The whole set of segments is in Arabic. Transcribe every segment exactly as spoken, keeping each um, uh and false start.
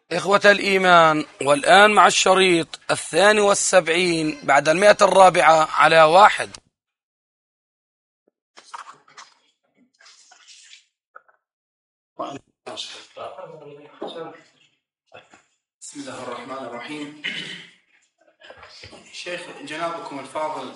إخوة الإيمان، والآن مع الشريط الثاني والسبعين بعد المئة الرابعة على واحد. بسم الله الرحمن الرحيم. شيخ جنابكم الفاضل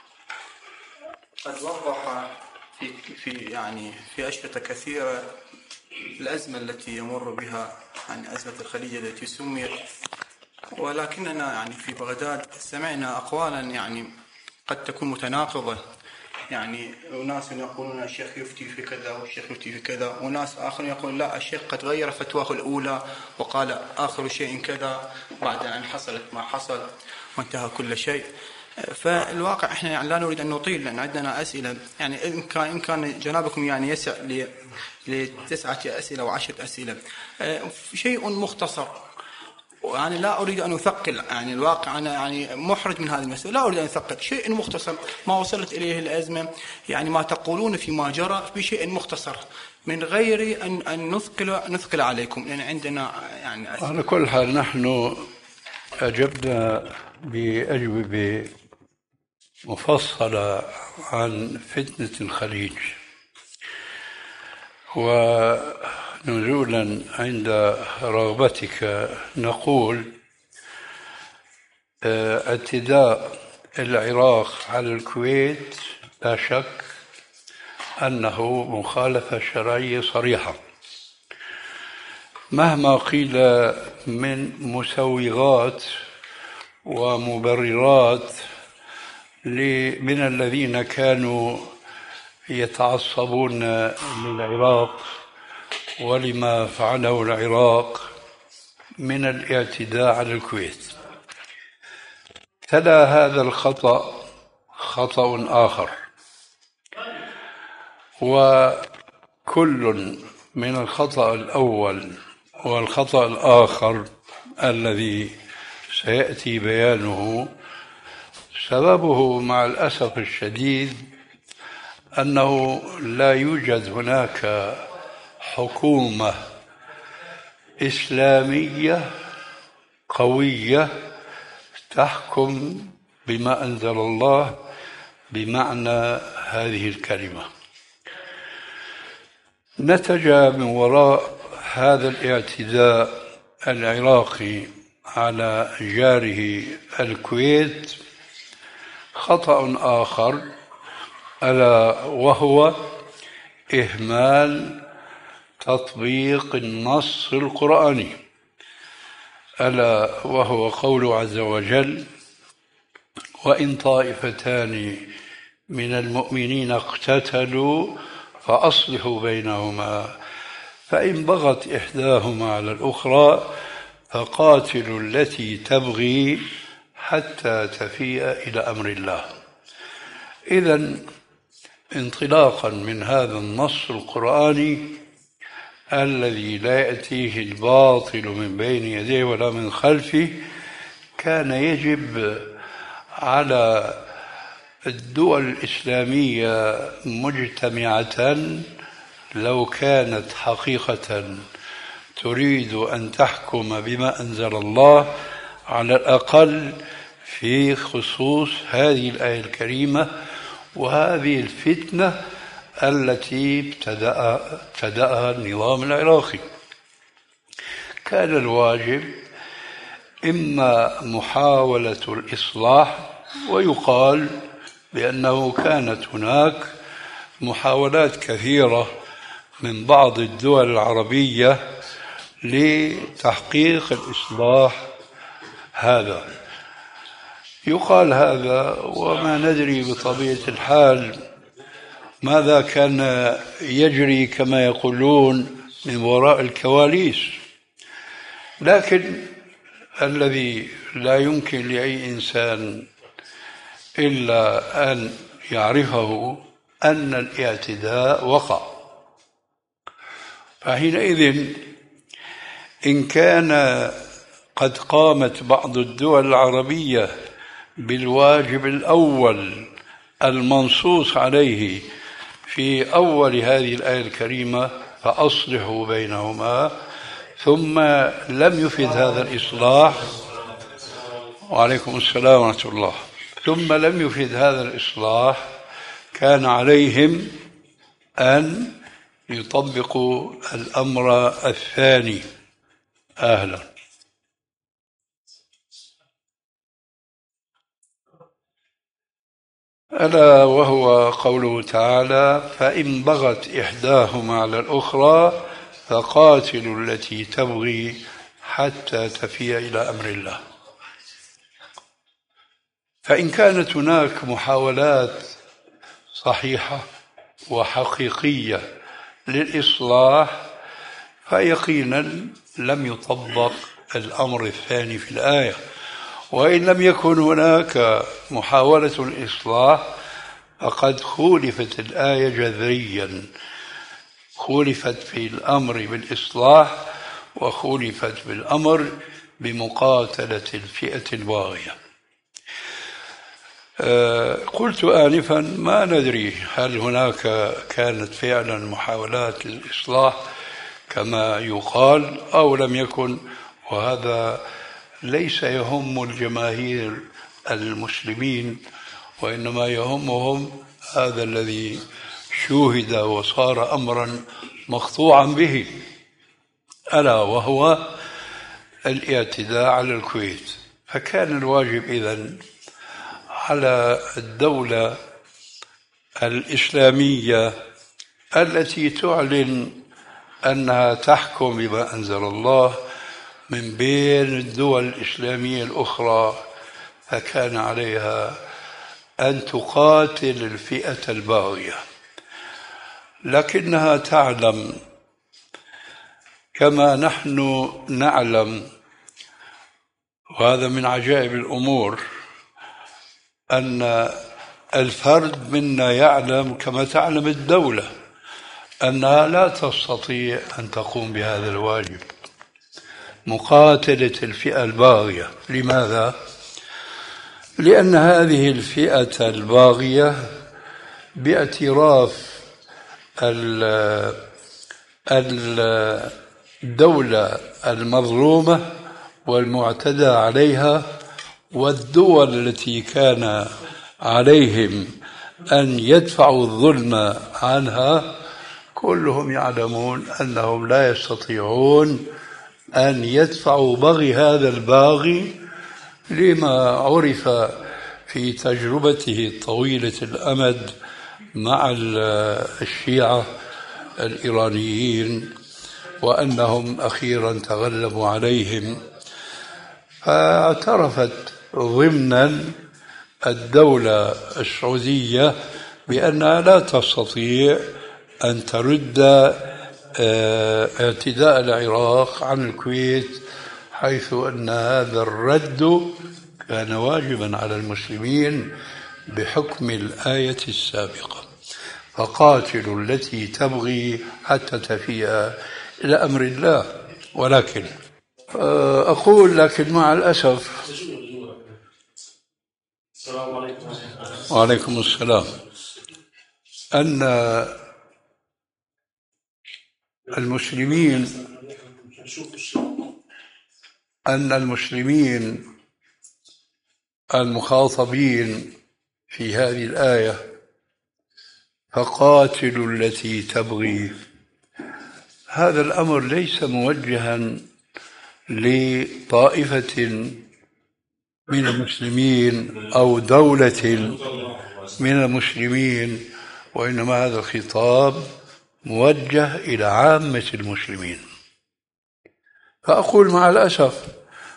قد وضح في في يعني في أشرطة كثيرة الأزمة التي يمر بها، يعني أزمة الخليج التي سميت، ولكننا يعني في بغداد سمعنا أقوالا يعني قد تكون متناقضة. يعني وناس يقولون الشيخ يفتي في كذا والشيخ يفتي في كذا، وناس آخرين يقولون لا، الشيخ قد غير فتواه الأولى وقال آخر شيء كذا بعد أن حصلت ما حصل وانتهى كل شيء. فالواقع احنا يعني لا نريد أن نطيل لأن عندنا أسئلة، يعني إن كان إن كان جنابكم يعني يسع لتسعة أسئلة وعشرة أسئلة، شيء مختصر. يعني لا أريد أن أثقل، يعني الواقع أنا يعني محرج من هذه المسألة، لا أريد أن أثقل، شيء مختصر ما وصلت إليه الأزمة، يعني ما تقولون فيما جرى بشيء مختصر من غير أن أن نثقل نثقل عليكم، لأن يعني عندنا يعني أسئلة. على كل حال نحن أجبنا بأجوبة مفصلة عن فتنة الخليج، ونزولا عند رغبتك نقول اعتداء العراق على الكويت لا شك أنه مخالفة شرعية صريحة، مهما قيل من مسوغات ومبررات من الذين كانوا يتعصبون للعراق ولما فعله العراق من الاعتداء على الكويت. تلا هذا الخطأ خطأ آخر، وكل من الخطأ الأول والخطأ الآخر الذي سيأتي بيانه سببه مع الأسف الشديد أنه لا يوجد هناك حكومة إسلامية قوية تحكم بما أنزل الله بمعنى هذه الكلمة. نتج من وراء هذا الاعتداء العراقي على جاره الكويت خطأ آخر، ألا وهو إهمال تطبيق النص القرآني، ألا وهو قوله عز وجل: وإن طائفتان من المؤمنين اقتتلوا فأصلحوا بينهما فإن بغت إحداهما على الأخرى فقاتلوا التي تبغي حتى تفيء إلى أمر الله. إذن انطلاقا من هذا النص القرآني الذي لا يأتيه الباطل من بين يديه ولا من خلفه، كان يجب على الدول الإسلامية مجتمعة لو كانت حقيقة تريد أن تحكم بما أنزل الله على الأقل في خصوص هذه الآية الكريمة وهذه الفتنة التي ابتدأها النظام العراقي، كان الواجب إما محاولة الإصلاح، ويقال بأنه كانت هناك محاولات كثيرة من بعض الدول العربية لتحقيق الإصلاح هذا. يقال هذا وما ندري بطبيعة الحال ماذا كان يجري كما يقولون من وراء الكواليس، لكن الذي لا يمكن لأي إنسان إلا أن يعرفه أن الاعتداء وقع. فحينئذ إن كان قد قامت بعض الدول العربية بالواجب الأول المنصوص عليه في أول هذه الآية الكريمة فأصلحوا بينهما، ثم لم يفد هذا الإصلاح. وعليكم السلام ورحمة الله. ثم لم يفد هذا الإصلاح، كان عليهم أن يطبقوا الأمر الثاني. أهلا. ألا وهو قوله تعالى: فإن بغت إحداهما على الأخرى فقاتلوا التي تبغي حتى تفيء إلى أمر الله. فإن كانت هناك محاولات صحيحة وحقيقية للإصلاح فيقينا لم يطبق الأمر الثاني في الآية. وإن لم يكن هناك محاولة الإصلاح فقد خولفت الآية جذريا، خولفت في الأمر بالإصلاح وخولفت بالأمر بمقاتلة الفئة الباغية. أه قلت آنفا ما ندري هل هناك كانت فعلا محاولات للإصلاح كما يقال أو لم يكن، وهذا ليس يهم الجماهير المسلمين، وإنما يهمهم هذا الذي شوهد وصار أمرا مقطوعا به، ألا وهو الاعتداء على الكويت. فكان الواجب إذن على الدولة الإسلامية التي تعلن أنها تحكم بما أنزل الله من بين الدول الإسلامية الأخرى، فكان عليها أن تقاتل الفئة الباغية، لكنها تعلم كما نحن نعلم، وهذا من عجائب الأمور، أن الفرد منا يعلم كما تعلم الدولة أنها لا تستطيع أن تقوم بهذا الواجب، مقاتلة الفئة الباغية. لماذا؟ لأن هذه الفئة الباغية باعتراف الدولة المظلومة والمعتدى عليها والدول التي كان عليهم أن يدفعوا الظلم عنها، كلهم يعلمون أنهم لا يستطيعون أن يدفعوا بغي هذا الباغي، لما عرف في تجربته طويلة الأمد مع الشيعة الإيرانيين، وأنهم أخيرا تغلبوا عليهم. فاعترفت ضمنا الدولة السعودية بأنها لا تستطيع أن ترد اعتداء العراق عن الكويت، حيث أن هذا الرد كان واجبا على المسلمين بحكم الآية السابقة: فقاتلوا التي تبغي حتى تفيء إلى أمر الله. ولكن أقول لكن مع الأسف. السلام عليكم. وعليكم السلام. أن المسلمين أن المسلمين المخاطبين في هذه الآية فقاتلوا التي تبغي، هذا الأمر ليس موجها لطائفة من المسلمين أو دولة من المسلمين، وإنما هذا الخطاب موجه إلى عامة المسلمين. فأقول مع الأسف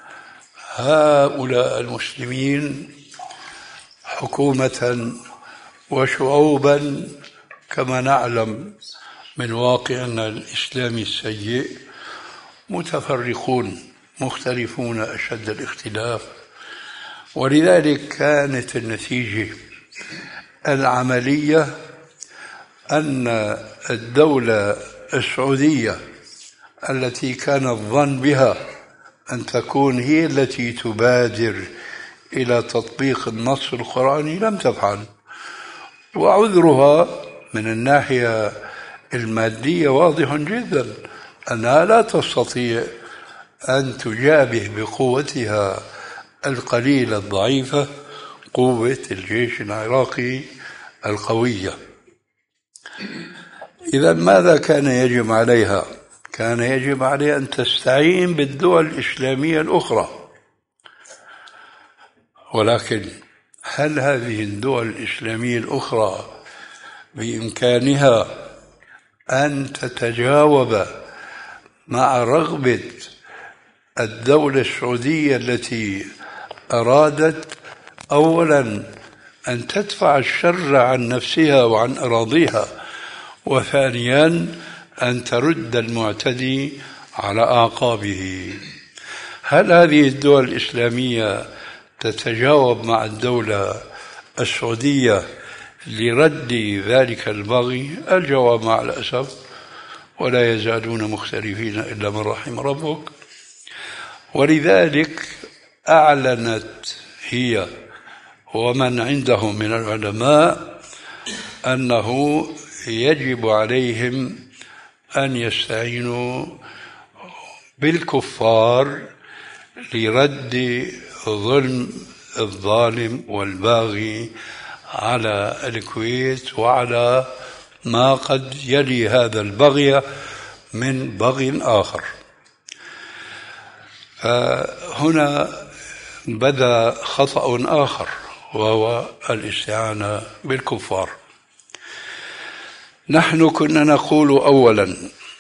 هؤلاء المسلمين حكومة وشعوبا كما نعلم من واقعنا الإسلامي السيء متفرقون مختلفون أشد الاختلاف، ولذلك كانت النتيجة العملية أن الدولة السعودية التي كان الظن بها أن تكون هي التي تبادر إلى تطبيق النص القرآني لم تفعل، وعذرها من الناحية المادية واضح جدا، أنها لا تستطيع أن تجابه بقوتها القليلة الضعيفة قوة الجيش العراقي القوية. إذا ماذا كان يجب عليها؟ كان يجب عليها أن تستعين بالدول الإسلامية الأخرى، ولكن هل هذه الدول الإسلامية الأخرى بإمكانها أن تتجاوب مع رغبة الدولة السعودية التي أرادت أولا أن تدفع الشر عن نفسها وعن أراضيها، وثانيا أن ترد المعتدي على أعقابه؟ هل هذه الدول الإسلامية تتجاوب مع الدولة السعودية لرد ذلك البغي؟ الجواب مع الأسف ولا يزالون مختلفين إلا من رحم ربك. ولذلك أعلنت هي ومن عندهم من العلماء أنه يجب عليهم أن يستعينوا بالكفار لرد ظلم الظالم والباغي على الكويت وعلى ما قد يلي هذا البغي من بغي آخر. فهنا بدا خطأ آخر وهو الاستعانة بالكفار. نحن كنا نقول أولا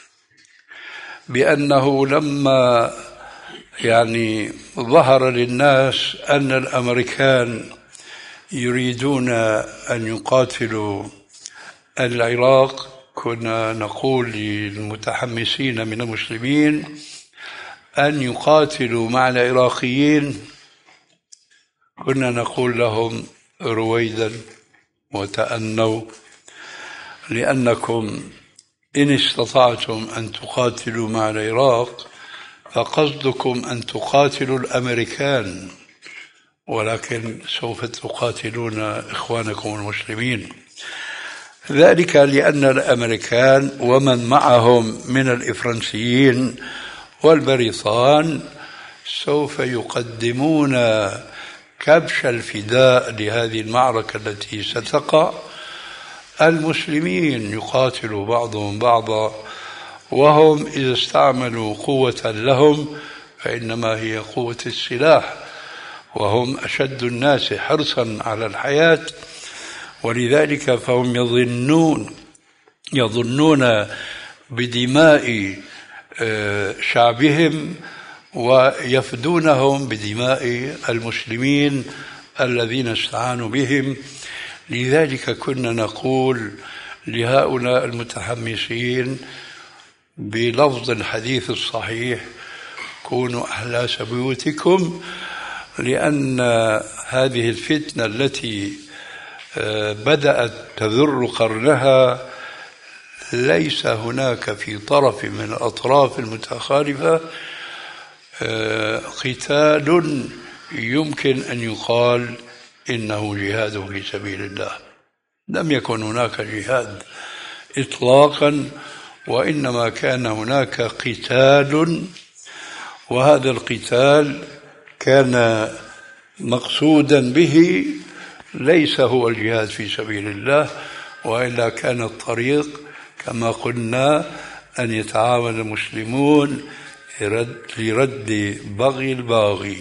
بأنه لما يعني ظهر للناس أن الأمريكان يريدون أن يقاتلوا العراق، كنا نقول للمتحمسين من المسلمين أن يقاتلوا مع العراقيين، كنا نقول لهم رويدا وتأنوا، لأنكم إن استطعتم أن تقاتلوا مع العراق فقصدكم أن تقاتلوا الأمريكان، ولكن سوف تقاتلون إخوانكم المسلمين. ذلك لأن الأمريكان ومن معهم من الإفرنسيين والبريطان سوف يقدمون كبش الفداء لهذه المعركة التي ستقع. المسلمين يقاتل بعضهم بعضا، وهم إذا استعملوا قوة لهم فإنما هي قوة السلاح، وهم أشد الناس حرصا على الحياة، ولذلك فهم يظنون يظنون بدماء شعبهم ويفدونهم بدماء المسلمين الذين استعانوا بهم. لذلك كنا نقول لهؤلاء المتحمسين بلفظ الحديث الصحيح: كونوا أحلاس بيوتكم، لأن هذه الفتنة التي بدأت تذر قرنها ليس هناك في طرف من الأطراف المتخالفة قتال يمكن أن يقال إنه جهاد في سبيل الله. لم يكن هناك جهاد إطلاقا، وإنما كان هناك قتال، وهذا القتال كان مقصودا به ليس هو الجهاد في سبيل الله، وإلا كان الطريق كما قلنا أن يتعاون المسلمون لرد بغي الباغي.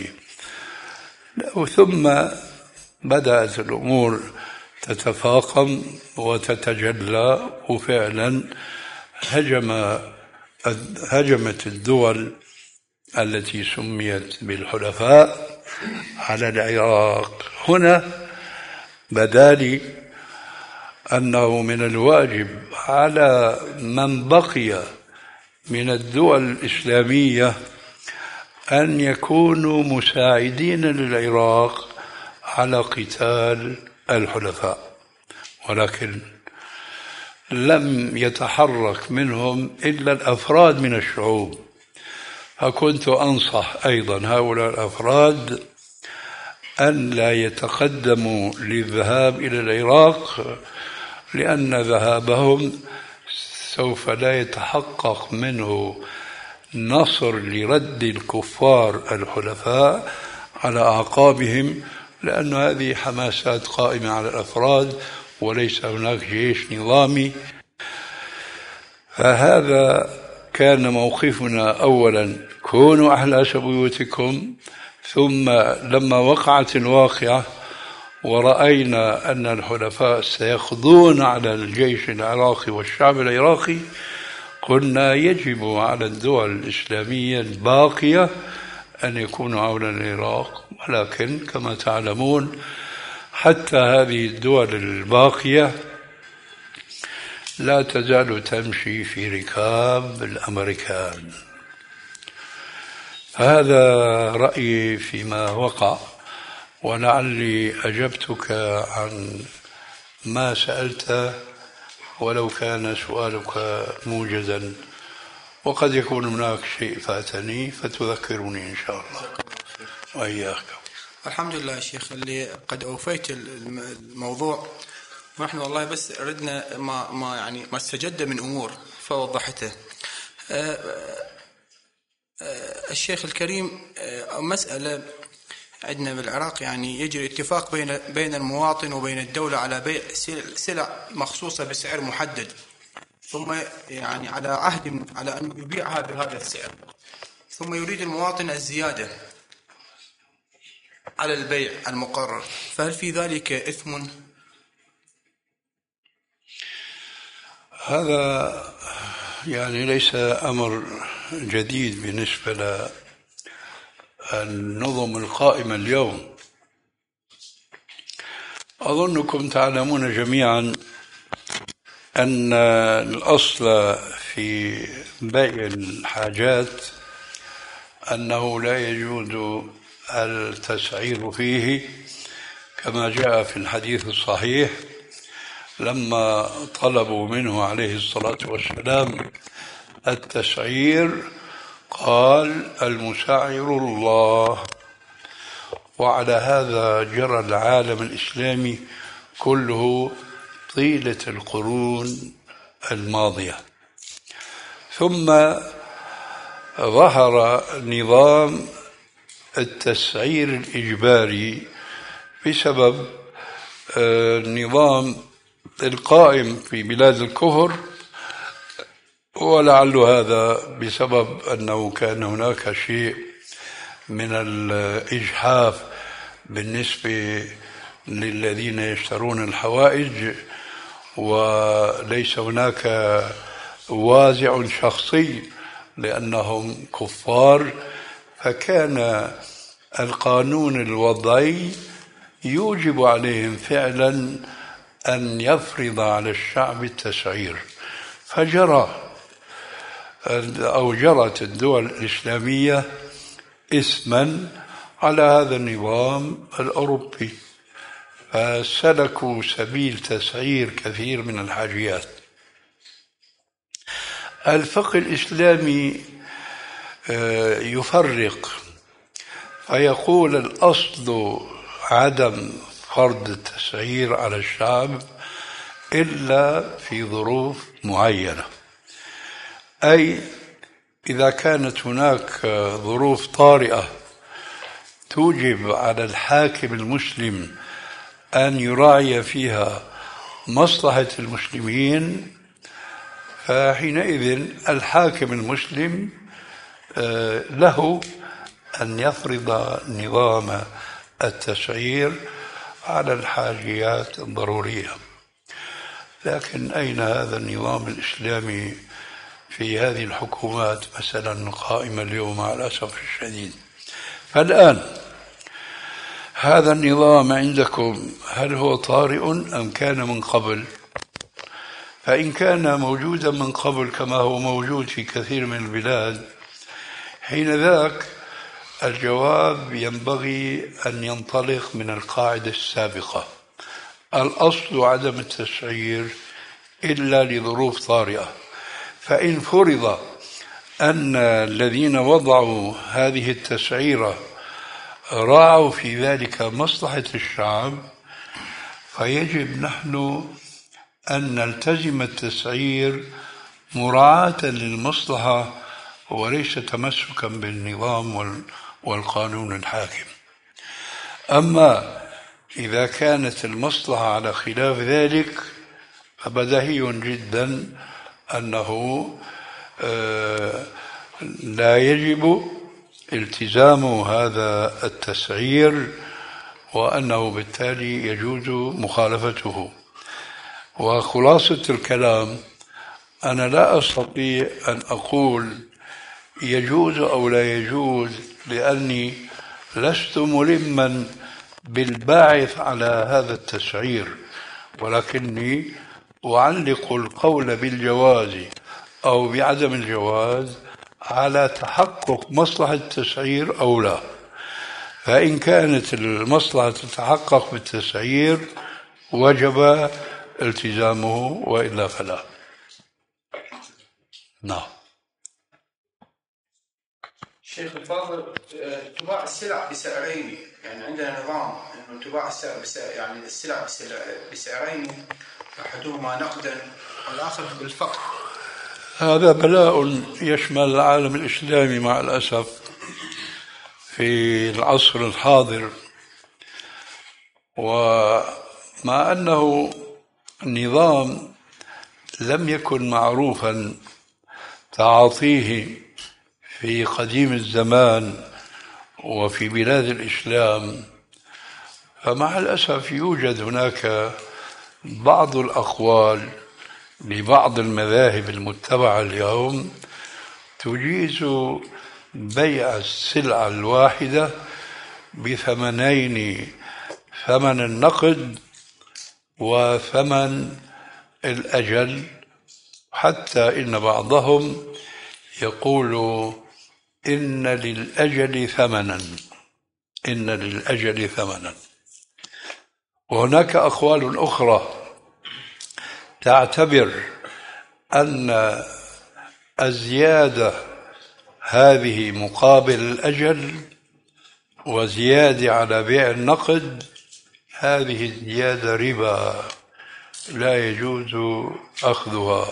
ثم بدأت الأمور تتفاقم وتتجلى، وفعلا هجم هجمت الدول التي سميت بالحلفاء على العراق. هنا بدا لي أنه من الواجب على من بقي من الدول الإسلامية أن يكونوا مساعدين للعراق على قتال الحلفاء، ولكن لم يتحرك منهم إلا الأفراد من الشعوب. فكنت أنصح أيضا هؤلاء الأفراد أن لا يتقدموا للذهاب إلى العراق، لأن ذهابهم سوف لا يتحقق منه نصر لرد الكفار الحلفاء على أعقابهم، لأن هذه حماسات قائمة على الأفراد وليس هناك جيش نظامي. فهذا كان موقفنا أولا: كونوا أحلاس بيوتكم. ثم لما وقعت الواقعة ورأينا أن الحلفاء سيخضون على الجيش العراقي والشعب العراقي، قلنا يجب على الدول الإسلامية الباقية أن يكونوا عونا للعراق. ولكن كما تعلمون حتى هذه الدول الباقية لا تزال تمشي في ركاب الأمريكان. هذا رأيي فيما وقع، ولعلي أجبتك عن ما سألت ولو كان سؤالك موجزا، وقد يكون هناك شيء فاتني فتذكرني إن شاء الله. وإياك. الحمد لله يا شيخ اللي قد أوفيت الموضوع، ونحن والله بس ردنا ما ما يعني ما استجد من أمور فوضحته. الشيخ الكريم، مسألة عندنا بالعراق يعني يجري اتفاق بين بين المواطن وبين الدولة على بيع سلع مخصوصة بسعر محدد، ثم يعني على عهد على أن يبيعها بهذا السعر، ثم يريد المواطن الزيادة على البيع المقرر، فهل في ذلك إثم؟ هذا يعني ليس أمر جديد بالنسبة للنظم القائمة اليوم. أظنكم تعلمون جميعا أن الأصل في بيع الحاجات أنه لا يجوز التسعير فيه، كما جاء في الحديث الصحيح لما طلبوا منه عليه الصلاة والسلام التسعير قال: المسعر الله. وعلى هذا جرى العالم الإسلامي كله طيلة القرون الماضية. ثم ظهر نظام التسعير الإجباري بسبب النظام القائم في بلاد الكفر، ولعل هذا بسبب أنه كان هناك شيء من الإجحاف بالنسبة للذين يشترون الحوائج، وليس هناك وازع شخصي لأنهم كفار، فكان القانون الوضعي يوجب عليهم فعلا أن يفرض على الشعب التسعير. فجرى أو جرت الدول الإسلامية اسما على هذا النظام الأوروبي، فسلكوا سبيل تسعير كثير من الحاجيات. الفقه الإسلامي يفرق فيقول: الأصل عدم فرض التسعير على الشعب إلا في ظروف معينة، أي إذا كانت هناك ظروف طارئة توجب على الحاكم المسلم أن يراعي فيها مصلحة المسلمين، فحينئذ الحاكم المسلم له أن يفرض نظام التسعير على الحاجيات الضرورية. لكن أين هذا النظام الإسلامي في هذه الحكومات مثلا قائمة اليوم على الأسف الشديد؟ فالآن هذا النظام عندكم هل هو طارئ أم كان من قبل؟ فإن كان موجودا من قبل كما هو موجود في كثير من البلاد، حين ذاك الجواب ينبغي أن ينطلق من القاعدة السابقة: الأصل عدم التسعير إلا لظروف طارئة. فإن فرض أن الذين وضعوا هذه التسعيرة راعوا في ذلك مصلحة الشعب، فيجب نحن أن نلتزم التسعير مراعاة للمصلحة وليس تمسكا بالنظام والقانون الحاكم. أما إذا كانت المصلحة على خلاف ذلك فبديهي جدا أنه لا يجب التزام هذا التسعير، وأنه بالتالي يجوز مخالفته. وخلاصة الكلام، أنا لا أستطيع أن أقول يجوز أو لا يجوز، لأني لست ملما بالباعث على هذا التسعير، ولكني أعلق القول بالجواز أو بعدم الجواز على تحقق مصلحة التسعير أو لا. فإن كانت المصلحة تتحقق بالتسعير وجب التزامه، وإلا فلا. نعم. شيخ الفاضل، تباع السلع بسعرين، يعني عندنا نظام انه تباع السلع بسعر، يعني السلع بسعرين، احدهما نقدا والاخر بالفقر. هذا بلاء يشمل العالم الإسلامي مع الأسف في العصر الحاضر، ومع أنه النظام لم يكن معروفا تعاطيه في قديم الزمان وفي بلاد الإسلام، فمع الأسف يوجد هناك بعض الأقوال لبعض المذاهب المتبعة اليوم تجيز بيع السلعة الواحدة بثمنين، ثمن النقد وثمن الأجل، حتى إن بعضهم يقول إن للأجل ثمنا، إن للأجل ثمنا. وهناك أقوال أخرى تعتبر أن الزيادة هذه مقابل الأجل، وزيادة على بيع النقد هذه الزيادة ربا لا يجوز أخذها.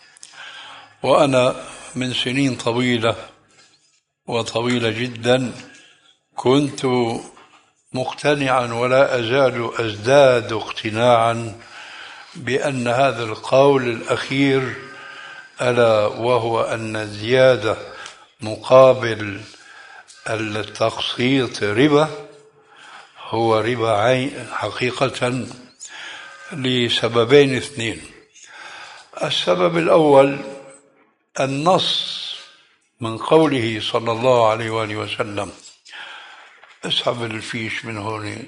وأنا من سنين طويلة وطويلة جدا كنت مقتنعا ولا أزال أزداد اقتناعا بأن هذا القول الأخير، ألا وهو أن الزيادة مقابل التقسيط ربا، هو ربا عين حقيقة، لسببين اثنين. السبب الأول النص من قوله صلى الله عليه وآله وسلم، اسحب الفيش من هون،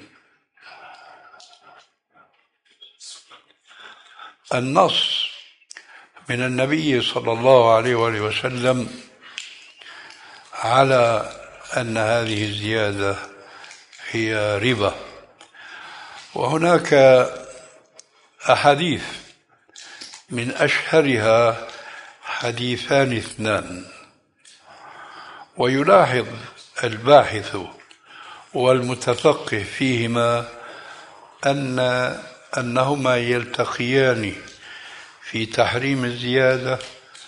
النص من النبي صلى الله عليه وآله وسلم على أن هذه الزيادة هي ربا. وهناك أحاديث من أشهرها حديثان اثنان، ويلاحظ الباحث والمتفقه فيهما أن أنهما يلتقيان في تحريم الزيادة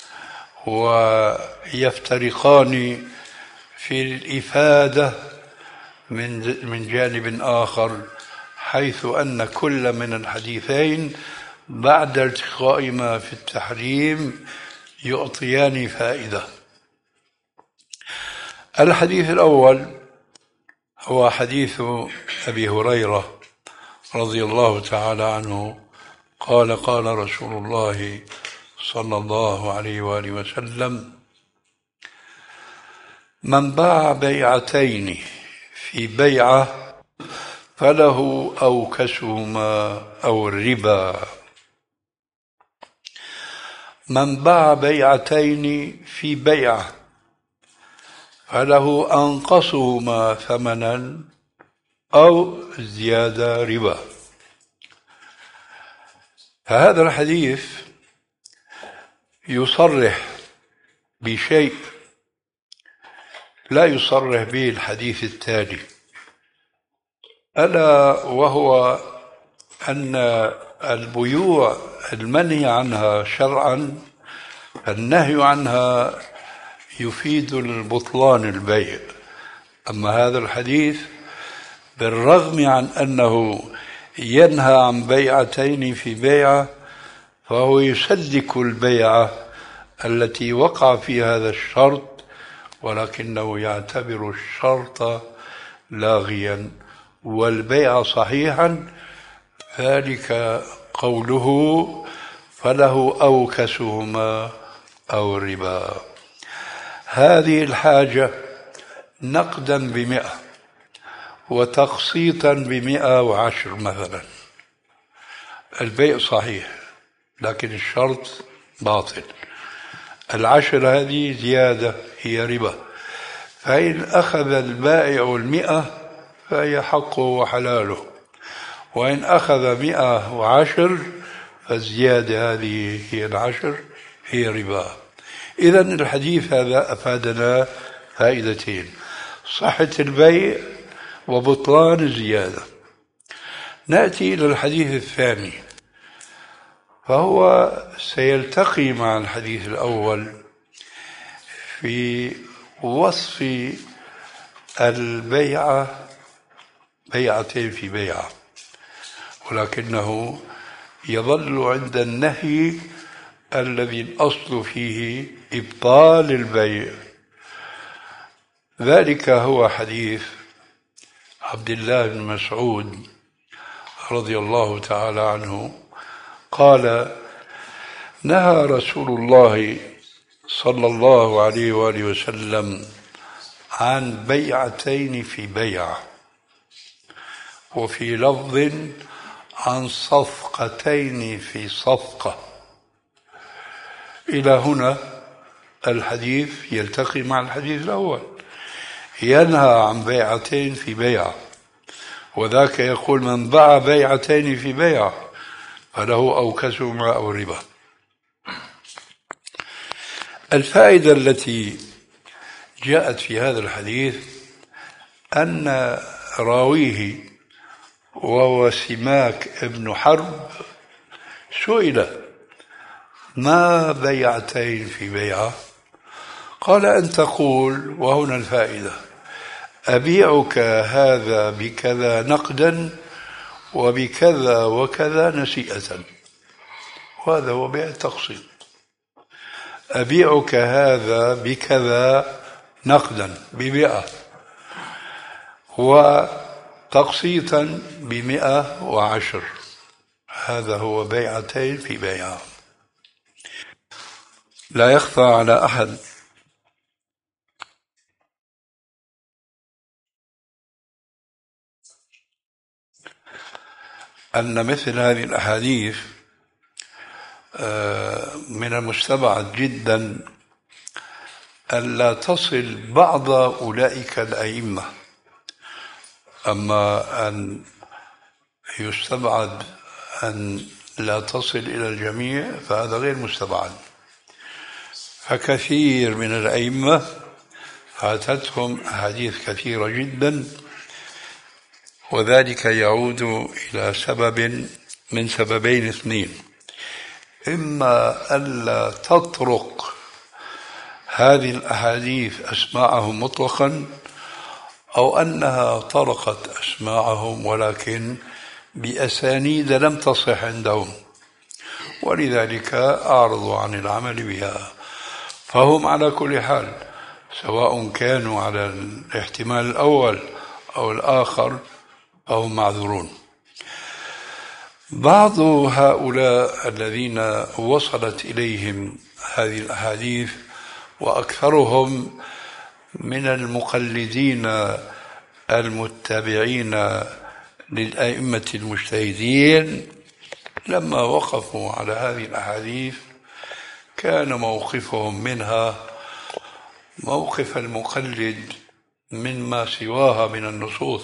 ويفترقان في الإفادة من من جانب آخر، حيث أن كل من الحديثين بعد التقائهما في التحريم يعطيان فائدة. الحديث الأول هو حديث أبي هريرة رضي الله تعالى عنه قال قال رسول الله صلى الله عليه وآله وسلم: من باع بيعتين في بيعة فله أوكسهما أو الربا. من باع بيعتين في بيعة فله أنقصهما ثمنا أو زيادة ربا. فهذا الحديث يصرح بشيء لا يصرح به الحديث التالي، ألا وهو أن البيوع المنهي عنها شرعا النهي عنها يفيد البطلان البيع. أما هذا الحديث بالرغم عن أنه ينهى عن بيعتين في بيعة فهو يسلك البيعة التي وقع فيها هذا الشرط، ولكنه يعتبر الشرط لاغيا والبيع صحيحا. ذلك قوله فله أوكسهما أو الربا. هذه الحاجة نقدا بمئة وتقسيطا بمئة وعشر مثلا، البيع صحيح لكن الشرط باطل. العشر هذه زيادة هي ربا، فإن أخذ البائع المئة فهي حقه وحلاله، وإن أخذ مئة وعشر فالزيادة هذه هي العشر هي ربا. إذن الحديث هذا أفادنا فائدتين: صحة البيع وبطلان الزيادة. نأتي إلى الحديث الثاني، فهو سيلتقي مع الحديث الأول في وصف البيعة بيعتين في بيعة، ولكنه يظل عند النهي الذي الأصل فيه إبطال البيع. ذلك هو حديث عبد الله بن مسعود رضي الله تعالى عنه قال: نهى رسول الله صلى الله عليه وآله وسلم عن بيعتين في بيعة، وفي لفظ عن صفقتين في صفقة. إلى هنا الحديث يلتقي مع الحديث الأول، ينهى عن بيعتين في بيعة، وذاك يقول من باع بيعتين في بيعة فله أوكسهما أو الربا. الفائدة التي جاءت في هذا الحديث أن راويه وهو سماك ابن حرب سئل: ما بيعتين في بيعة؟ قال: أن تقول، وهنا الفائدة، أبيعك هذا بكذا نقدا وبكذا وكذا نسيئة، وهذا هو بيع التقسيط. أبيعك هذا بكذا نقدا بمئة وتقسيطا بمئة وعشر، هذا هو بيعتين في بيعة. لا يخفى على أحد أن مثل هذه الأحاديث من المستبعد جدا ألا تصل بعض أولئك الأئمة، أما أن يستبعد أن لا تصل إلى الجميع فهذا غير مستبعد. فكثير من الأئمة فاتتهم أحاديث كثيرة جدا، وذلك يعود إلى سبب من سببين اثنين: إما ألا تطرق هذه الأحاديث أسماعهم مطلقا، أو أنها طرقت أسماعهم ولكن بأسانيد لم تصح عندهم، ولذلك أعرضوا عن العمل بها. فهم على كل حال سواء كانوا على الاحتمال الأول أو الآخر فهم معذورون. بعض هؤلاء الذين وصلت إليهم هذه الأحاديث وأكثرهم من المقلدين المتبعين للأئمة المجتهدين، لما وقفوا على هذه الأحاديث كان موقفهم منها موقف المقلد مما سواها من النصوص،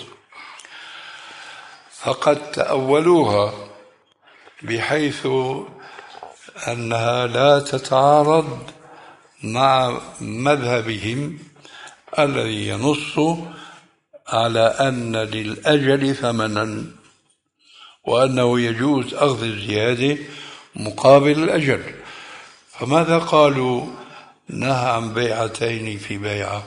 فقد تأولوها بحيث أنها لا تتعارض مع مذهبهم الذي ينص على أن للأجل ثمنا، وأنه يجوز أخذ الزيادة مقابل الأجل. فماذا قالوا نهى عن بيعتين في بيعة؟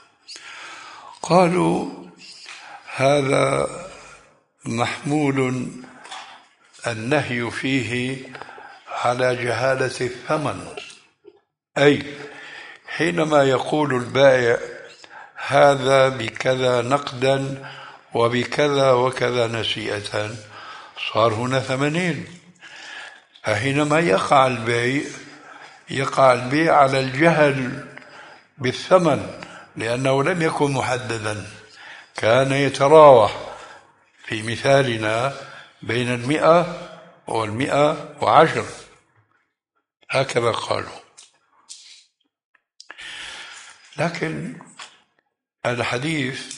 قالوا هذا محمول النهي فيه على جهالة الثمن، أي حينما يقول البائع هذا بكذا نقدا وبكذا وكذا نسيئة صار هنا ثمنين. فحينما يقع البيع يقع البيع على الجهل بالثمن، لأنه لم يكن محددا، كان يتراوح في مثالنا بين المئة والمئة وعشر، هكذا قالوا. لكن الحديث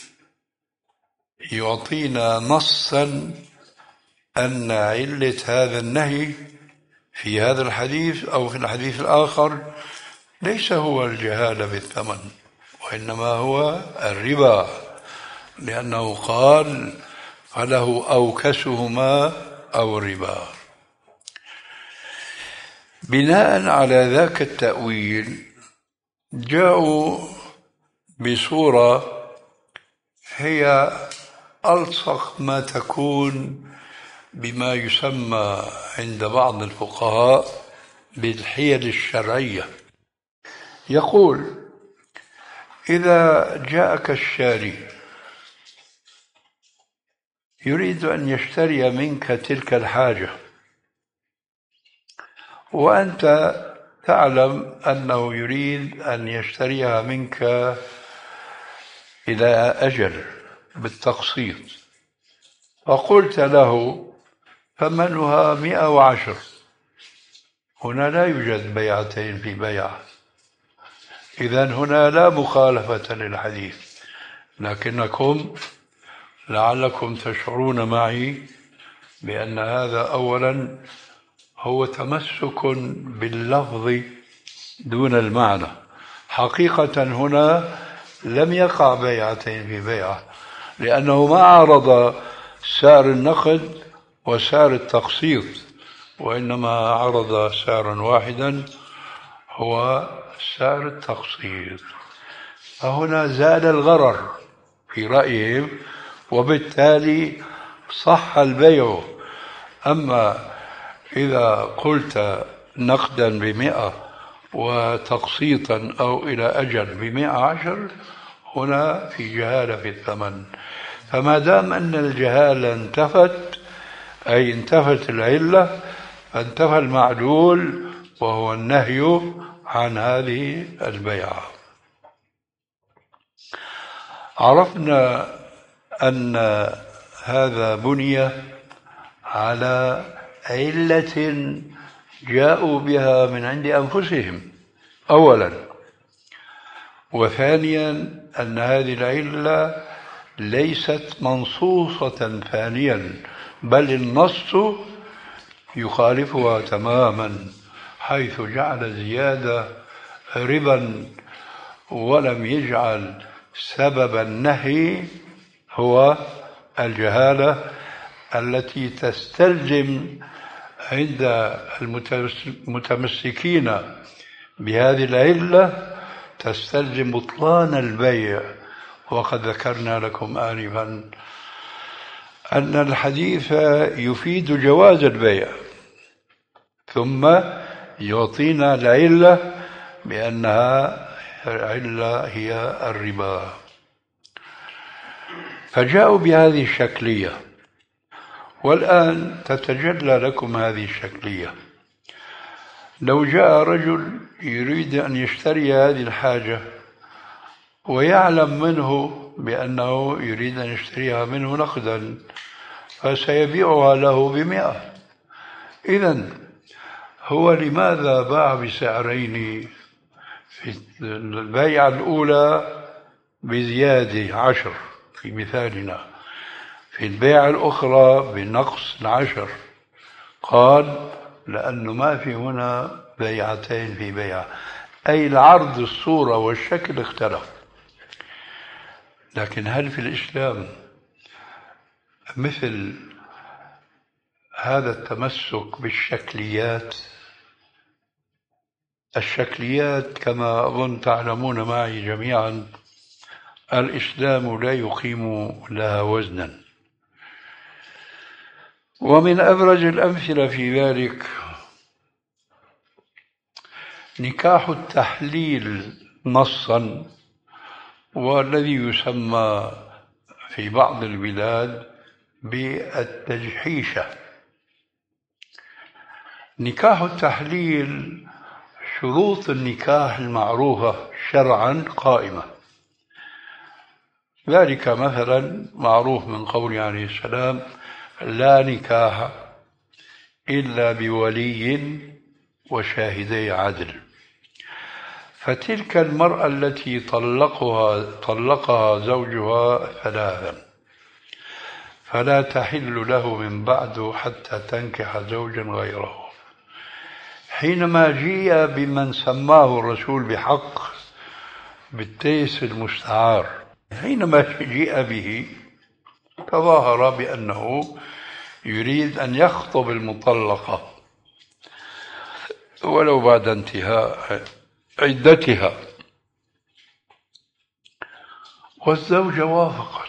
يعطينا نصا أن علة هذا النهي في هذا الحديث أو في الحديث الآخر ليس هو الجهالة بالثمن، وإنما هو الربا، لأنه قال فله أوكسهما أو الربا. بناء على ذاك التأويل جاءوا بصورة هي ألصق ما تكون بما يسمى عند بعض الفقهاء بالحيل الشرعية. يقول إذا جاءك الشاري يريد أن يشتري منك تلك الحاجة، وأنت تعلم أنه يريد أن يشتريها منك إلى أجل بالتقسيط، فقلت له ثمنها مئة وعشر، هنا لا يوجد بيعتين في بيعة، إذن هنا لا مخالفة للحديث، لكنكم لعلكم تشعرون معي بأن هذا أولا هو تمسك باللفظ دون المعنى. حقيقة هنا لم يقع بيعتين في بيعة، لأنه ما عرض سعر النقد وسعر التقسيط، وإنما عرض سعرا واحدا هو سعر التقسيط، فهنا زال الغرر في رأيهم، وبالتالي صح البيع. أما إذا قلت نقدا بمئة وتقسيطا أو إلى أجل بمئة عشر هنا في جهالة في الثمن. فما دام أن الجهالة انتفت، أي انتفت العلة، فانتفى المعلول وهو النهي عن هذه البيعة. عرفنا أن هذا بني على علة جاءوا بها من عند أنفسهم أولا، وثانيا أن هذه العلة ليست منصوصة ثانيا، بل النص يخالفها تماما، حيث جعل زيادة ربا ولم يجعل سبب النهي هو الجهالة التي تستلزم عند المتمسكين بهذه العلة تستلزم بطلان البيع. وقد ذكرنا لكم آنفا أن الحديث يفيد جواز البيع، ثم يعطينا العلة بأنها العلة هي الربا. فجاءوا بهذه الشكلية، والآن تتجلى لكم هذه الشكلية. لو جاء رجل يريد أن يشتري هذه الحاجة ويعلم منه بأنه يريد أن يشتريها منه نقدا، فسيبيعها له بمئة. إذن هو لماذا باع بسعرين؟ في البيعة الأولى بزيادة عشر في مثالنا، في البيعة الأخرى بنقص العشر. قال لأنه ما في هنا بيعتين في بيعة، أي العرض الصورة والشكل اختلف. لكن هل في الإسلام مثل هذا التمسك بالشكليات؟ الشكليات كما أظن تعلمون معي جميعا الإسلام لا يقيم لها وزنا. ومن أبرز الأمثلة في ذلك نكاح التحليل نصا، والذي يسمى في بعض البلاد بالتجحيشة. نكاح التحليل شروط النكاح المعروفة شرعا قائمة، ذلك مثلا معروف من قول عليه السلام: لا نكاح إلا بولي وشاهدي عدل. فتلك المرأة التي طلقها طلقها زوجها ثلاثا فلا تحل له من بعد حتى تنكح زوجا غيره. حينما جيء بمن سماه الرسول بحق بالتيس المستعار، حينما جيء به تظاهر بأنه يريد أن يخطب المطلقة ولو بعد انتهاء عدتها، والزوجة وافقت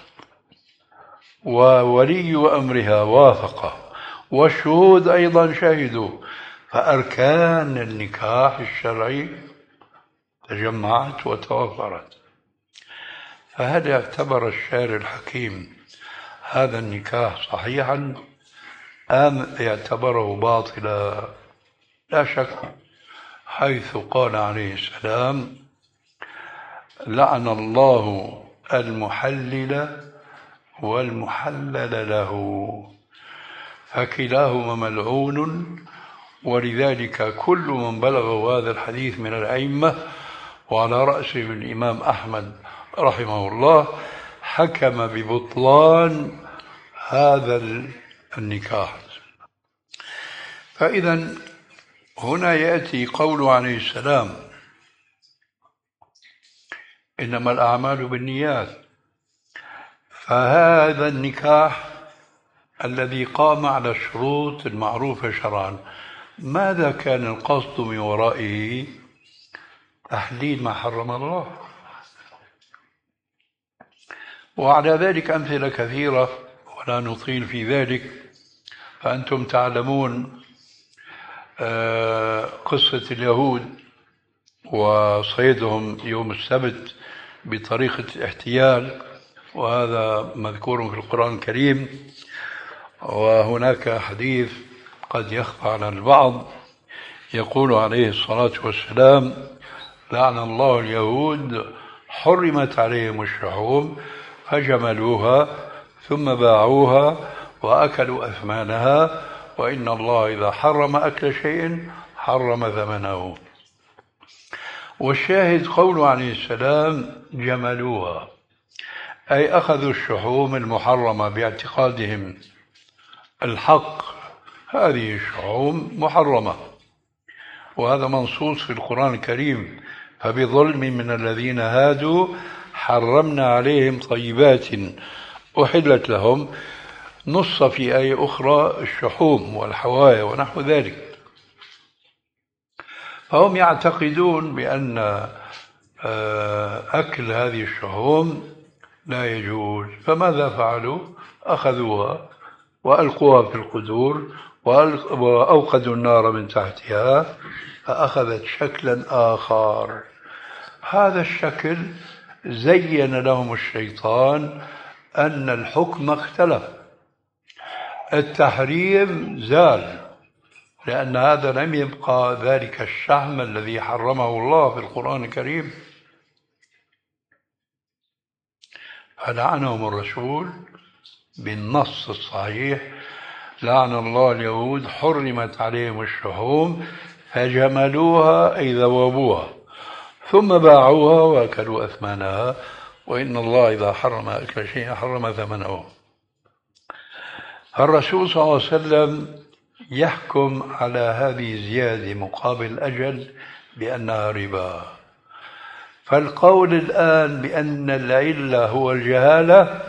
وولي أمرها وافق والشهود أيضا شهدوا، فأركان النكاح الشرعي تجمعت وتوفرت. فهل اعتبر الشارع الحكيم هذا النكاح صحيحا أم اعتبره باطلا؟ لا شك، حيث قال عليه السلام: لعن الله المحلل والمحلل له، فكلاهما ملعون. ولذلك كل من بلغ هذا الحديث من الأئمة وعلى رأسهم الإمام أحمد رحمه الله حكم ببطلان هذا النكاح. فإذا هنا يأتي قول عليه السلام: إنما الأعمال بالنيات. فهذا النكاح الذي قام على الشروط المعروفة شرعا، ماذا كان القصد من ورائه؟ تحليل ما حرم الله. وعلى ذلك أمثلة كثيرة ولا نطيل في ذلك، فأنتم تعلمون قصة اليهود وصيدهم يوم السبت بطريقة الاحتيال، وهذا مذكور في القرآن الكريم. وهناك حديث قد يخفى على البعض يقول عليه الصلاة والسلام: لعن الله اليهود حرمت عليهم الشحوم فجملوها ثم باعوها وأكلوا أثمانها، وإن الله إذا حرم أكل شيء حرم ثمنه. والشاهد قوله عليه السلام: جملوها، أي أخذوا الشحوم المحرمة باعتقادهم الحق، هذه الشحوم محرمة، وهذا منصوص في القرآن الكريم: فبظلم من الذين هادوا حرمنا عليهم طيبات أحلت لهم. نص في آية أخرى الشحوم والحوايا ونحو ذلك. فهم يعتقدون بأن أكل هذه الشحوم لا يجوز، فماذا فعلوا؟ أخذوها وألقوها في القدور وأوقدوا النار من تحتها فأخذت شكلا آخر. هذا الشكل زين لهم الشيطان أن الحكم اختلف، التحريم زال، لأن هذا لم يبقى ذلك الشحم الذي حرمه الله في القرآن الكريم. فلعنهم الرسول بالنص الصحيح: لعن الله اليهود حرمت عليهم الشحوم فجملوها أي ذوبوها ثم باعوها وأكلوا أثمانها، وإن الله إذا حرم أكل شيء حرم ثمنه. الرسول صلى الله عليه وسلم يحكم على هذه الزيادة مقابل الأجل بأنها ربا. فالقول الآن بأن العلة هو الجهالة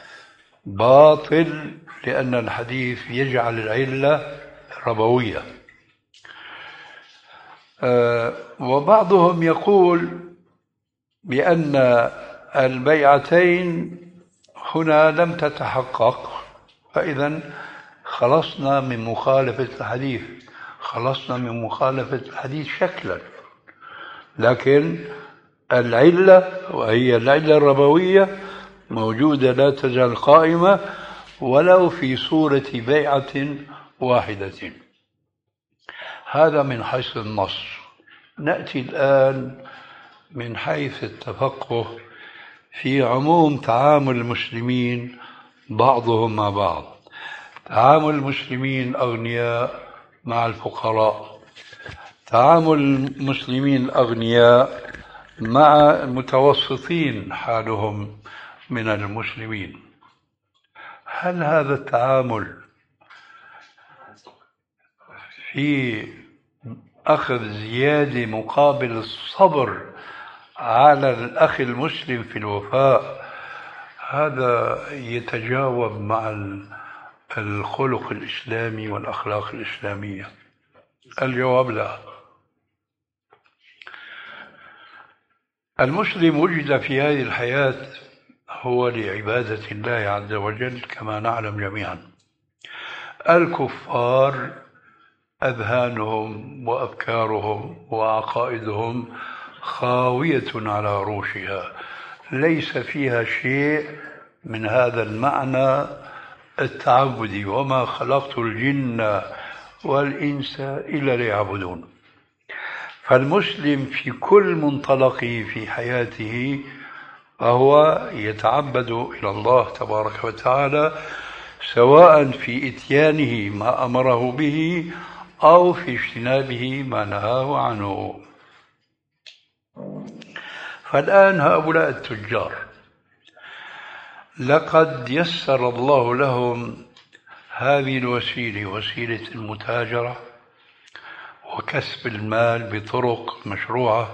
باطل، لأن الحديث يجعل العلة ربوية. آه وبعضهم يقول بأن البيعتين هنا لم تتحقق، فإذا خلصنا من مخالفة الحديث، خلصنا من مخالفة الحديث شكلا، لكن العلة وهي العلة الربوية موجودة لا تزال قائمة ولو في صورة بيعة واحدة. هذا من حيث النص. نأتي الآن من حيث التفقه في عموم تعامل المسلمين بعضهم مع بعض. تعامل المسلمين الأغنياء مع الفقراء، تعامل المسلمين الأغنياء مع المتوسطين حالهم من المسلمين. هل هذا التعامل في أخذ زيادة مقابل الصبر على الأخ المسلم في الوفاء، هذا يتجاوب مع الخلق الإسلامي والأخلاق الإسلامية؟ الجواب لا. المسلم وجد في هذه الحياة هو لعبادة الله عز وجل كما نعلم جميعا. الكفار أذهانهم وأفكارهم وعقائدهم خاوية على عروشها، ليس فيها شيء من هذا المعنى التعبدي، وما خلقت الجن والإنس إلا ليعبدون. فالمسلم في كل منطلقه في حياته فهو يتعبد إلى الله تبارك وتعالى، سواء في إتيانه ما أمره به أو في اجتنابه ما نهاه عنه. فالآن هؤلاء التجار لقد يسر الله لهم هذه الوسيلة، وسيلة المتاجرة وكسب المال بطرق مشروعة.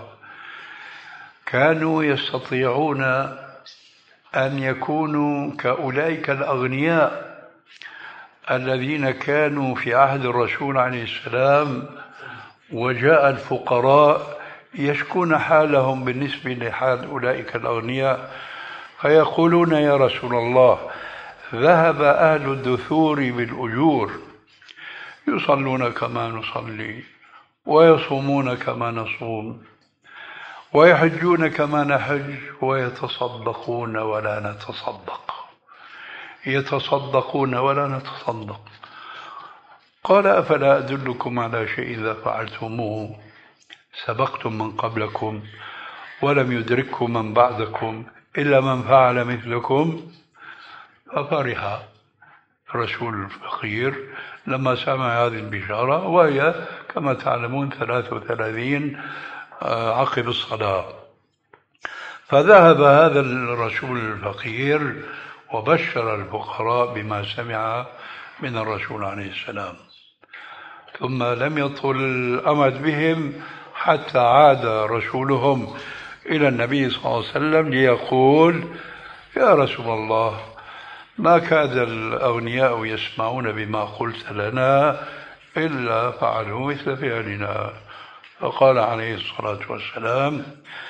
كانوا يستطيعون أن يكونوا كأولئك الأغنياء الذين كانوا في عهد الرسول عليه السلام، وجاء الفقراء يشكون حالهم بالنسبة لحال أولئك الأغنياء، فيقولون يا رسول الله ذهب أهل الدثور بالأجور، يصلون كما نصلي ويصومون كما نصوم ويحجون كما نحج ويتصدقون ولا نتصدق، يتصدقون ولا نتصدق. قال أفلا أدلكم على شيء إذا فعلتموه سبقتم من قبلكم ولم يدرككم من بعدكم إلا من فعل مثلكم؟ ففرح الرسول الفقير لما سمع هذه البشارة، وهي كما تعلمون ثلاث وثلاثين عقب الصلاة. فذهب هذا الرسول الفقير وبشر الفقراء بما سمع من الرسول عليه السلام، ثم لم يطل الأمد بهم حتى عاد رسولهم إلى النبي صلى الله عليه وسلم ليقول يا رسول الله ما كاد الأغنياء يسمعون بما قلت لنا إلا فعلوا مثل فعلنا. فقال عليه الصلاة والسلام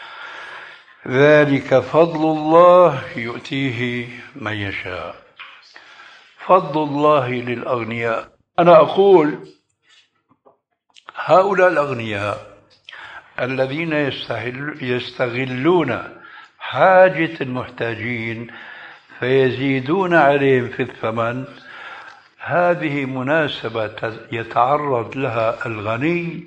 ذلك فضل الله يؤتيه من يشاء. فضل الله للأغنياء. أنا أقول هؤلاء الأغنياء الذين يستغلون حاجة المحتاجين فيزيدون عليهم في الثمن، هذه مناسبة يتعرض لها الغني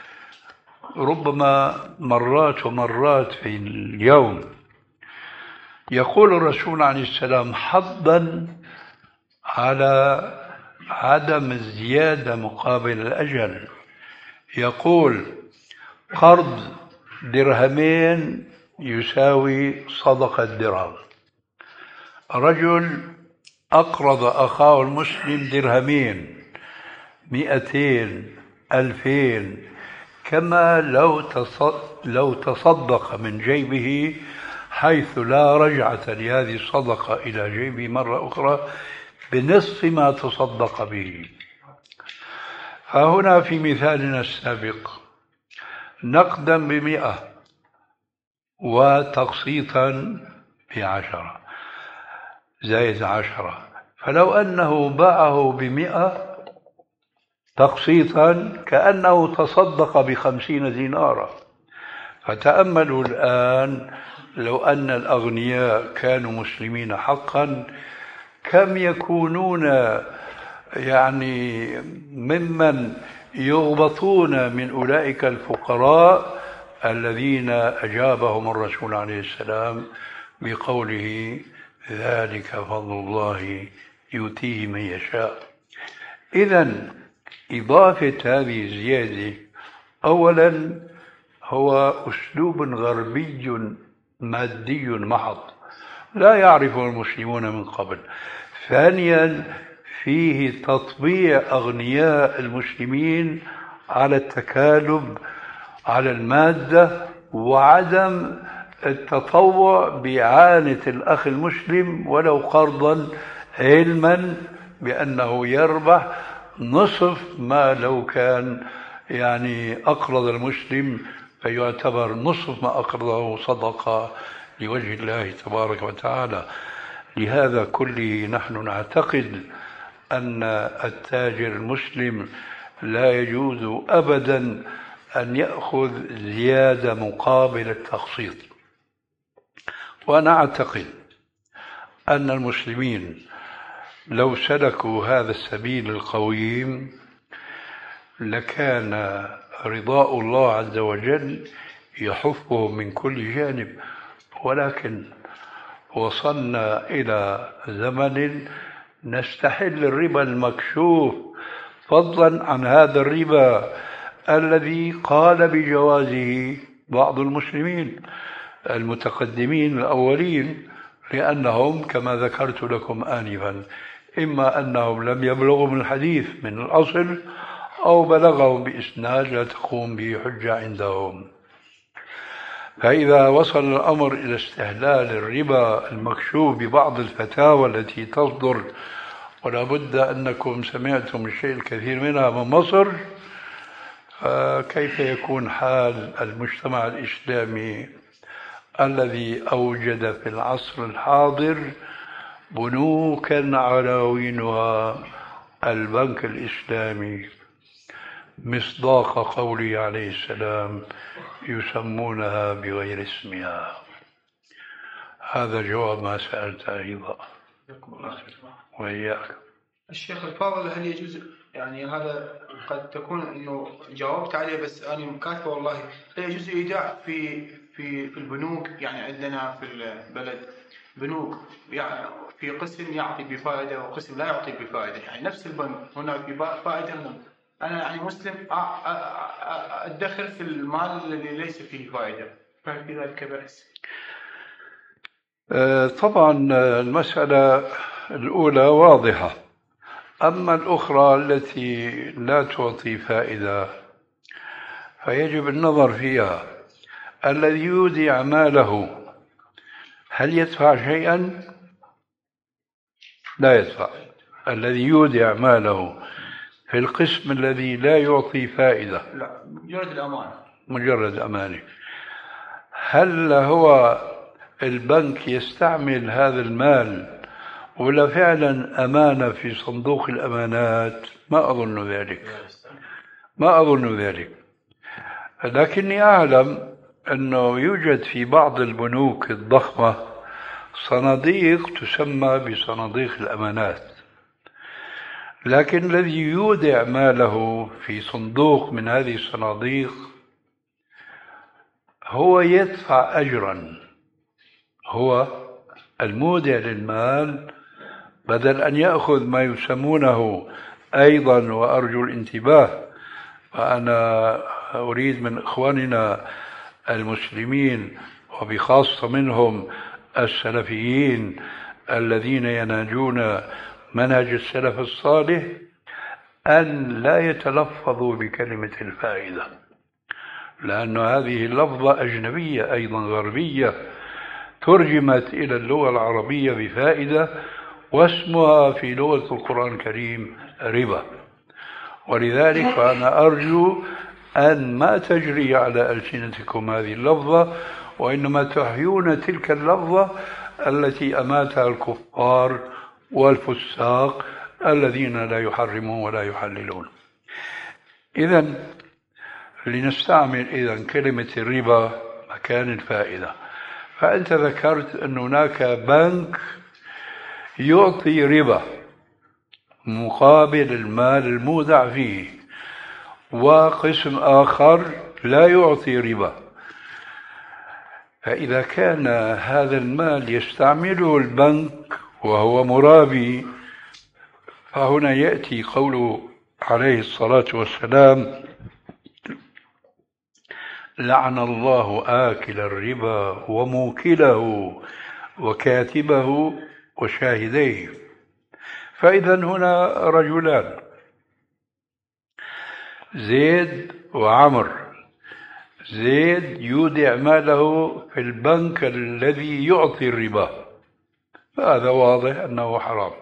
ربما مرات ومرات في اليوم. يقول الرسول عليه السلام حظا على عدم الزيادة مقابل الأجل، يقول قرض درهمين يساوي صدقة درهم. رجل أقرض أخاه المسلم درهمين، مئتين، ألفين، كما لو لو تصدق من جيبه حيث لا رجعة لهذه الصدقة إلى جيبه مرة أخرى بنصف ما تصدق به. فهنا في مثالنا السابق نقدا بمئة وتقسيطا بعشرة زائد عشرة، فلو أنه باعه بمئة تقسيطا كأنه تصدق بخمسين دينارا. فتأملوا الآن لو أن الأغنياء كانوا مسلمين حقا كم يكونون يعني ممن يغبطون من أولئك الفقراء الذين أجابهم الرسول عليه السلام بقوله ذلك فضل الله يؤتيه من يشاء. إذن إضافة هذه الزيادة أولا هو أسلوب غربي مادي محض لا يعرفه المسلمون من قبل. ثانيا فيه تطبيع أغنياء المسلمين على التكالب على المادة وعدم التطوع بإعانة الأخ المسلم ولو قرضا، علما بأنه يربح نصف ما لو كان يعني أقرض المسلم، فيعتبر نصف ما أقرضه صدقة لوجه الله تبارك وتعالى. لهذا كله نحن نعتقد أن التاجر المسلم لا يجوز أبدا أن يأخذ زيادة مقابل التقسيط. وأنا أعتقد أن المسلمين لو سلكوا هذا السبيل القويم لكان رضاء الله عز وجل يحفهم من كل جانب. ولكن وصلنا إلى زمن نستحل الربا المكشوف فضلا عن هذا الربا الذي قال بجوازه بعض المسلمين المتقدمين الأولين، لأنهم كما ذكرت لكم آنفا إما أنهم لم يبلغهم الحديث من الأصل أو بلغهم بإسناد لا تقوم به حجة عندهم. فإذا وصل الأمر إلى استحلال الربا المكشوف ببعض الفتاوى التي تصدر، ولا بد أنكم سمعتم الشيء الكثير منها من مصر، كيف يكون حال المجتمع الإسلامي الذي أوجد في العصر الحاضر بنوكا عناوينها البنك الإسلامي مصداق قوله عليه السلام يسمونها بغير اسمها؟ هذا جواب ما سألت أيضا وإياك. الشيخ الفاضل، هل يجوز يعني هذا قد تكون انه جاوبت عليه بس انا كاتبه والله، هل يجوز ايداع في في في البنوك؟ يعني عندنا في البلد بنوك يعني في قسم يعطي بفائده وقسم لا يعطي بفائده، يعني نفس البنك هنا في فائده، انا يعني مسلم ادخر في المال الذي ليس فيه فائده، فهل في ذلك بأس؟ طبعا المسألة الأولى واضحة، أما الأخرى التي لا تعطي فائدة فيجب النظر فيها. الذي يودع ماله هل يدفع شيئا؟ لا يدفع. الذي يودع ماله في القسم الذي لا يعطي فائدة، لا، مجرد الأمانة، مجرد أمانة، هل هو البنك يستعمل هذا المال ولا فعلا أمانة في صندوق الأمانات؟ ما أظن ذلك، ما أظن ذلك. لكني أعلم أنه يوجد في بعض البنوك الضخمة صناديق تسمى بصناديق الأمانات، لكن الذي يودع ماله في صندوق من هذه الصناديق هو يدفع أجرا، هو المودع للمال بدل أن يأخذ ما يسمونه أيضا، وأرجو الانتباه، وأنا أريد من إخواننا المسلمين وبخاصة منهم السلفيين الذين ينهجون منهج السلف الصالح أن لا يتلفظوا بكلمة الفائدة، لأن هذه اللفظة أجنبية أيضا غربية ترجمت إلى اللغة العربية بفائدة، واسمها في لغة القرآن الكريم ربا. ولذلك فأنا أرجو أن ما تجري على ألسنتكم هذه اللفظة، وإنما تحيون تلك اللفظة التي أماتها الكفار والفساق الذين لا يحرمون ولا يحللون. إذن لنستعمل إذن كلمة الربا مكان الفائدة. فأنت ذكرت أن هناك بنك يعطي ربا مقابل المال المودع فيه، وقسم آخر لا يعطي ربا. فإذا كان هذا المال يستعمله البنك وهو مرابي، فهنا يأتي قوله عليه الصلاة والسلام: لعن الله آكل الربا وموكله وكاتبه وشاهديه. فإذا هنا رجلان، زيد وعمر. زيد يودع ماله في البنك الذي يعطي الربا، هذا واضح أنه حرام.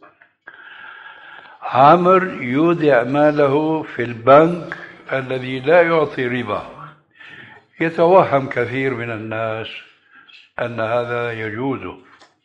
عمر يودع ماله في البنك الذي لا يعطي ربا. يتوهم كثير من الناس أن هذا يجوز،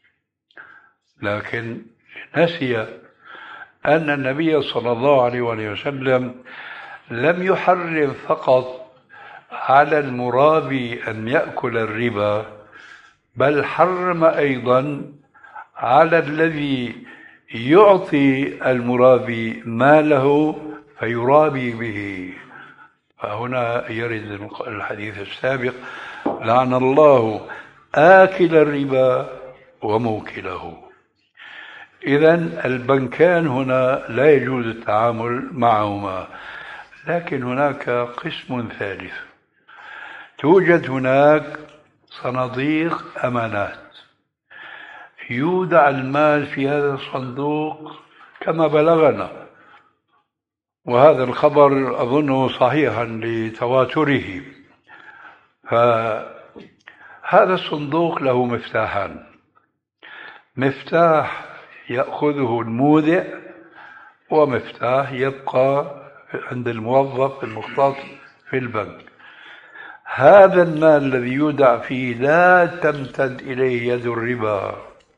لكن نسي أن النبي صلى الله عليه وسلم لم يحرم فقط على المرابي أن يأكل الربا، بل حرم أيضا على الذي يعطي المرابي ماله فيرابي به. فهنا يرد الحديث السابق: لعن الله آكل الربا وموكله. إذن البنكان هنا لا يجوز التعامل معهما. لكن هناك قسم ثالث، توجد هناك صناديق أمانات، يودع المال في هذا الصندوق كما بلغنا، وهذا الخبر أظنه صحيحا لتواتره. فهذا الصندوق له مفتاحان: مفتاح يأخذه المودع، ومفتاح يبقى عند الموظف المختص في البنك. هذا المال الذي يودع فيه لا تمتد إليه يد الربا.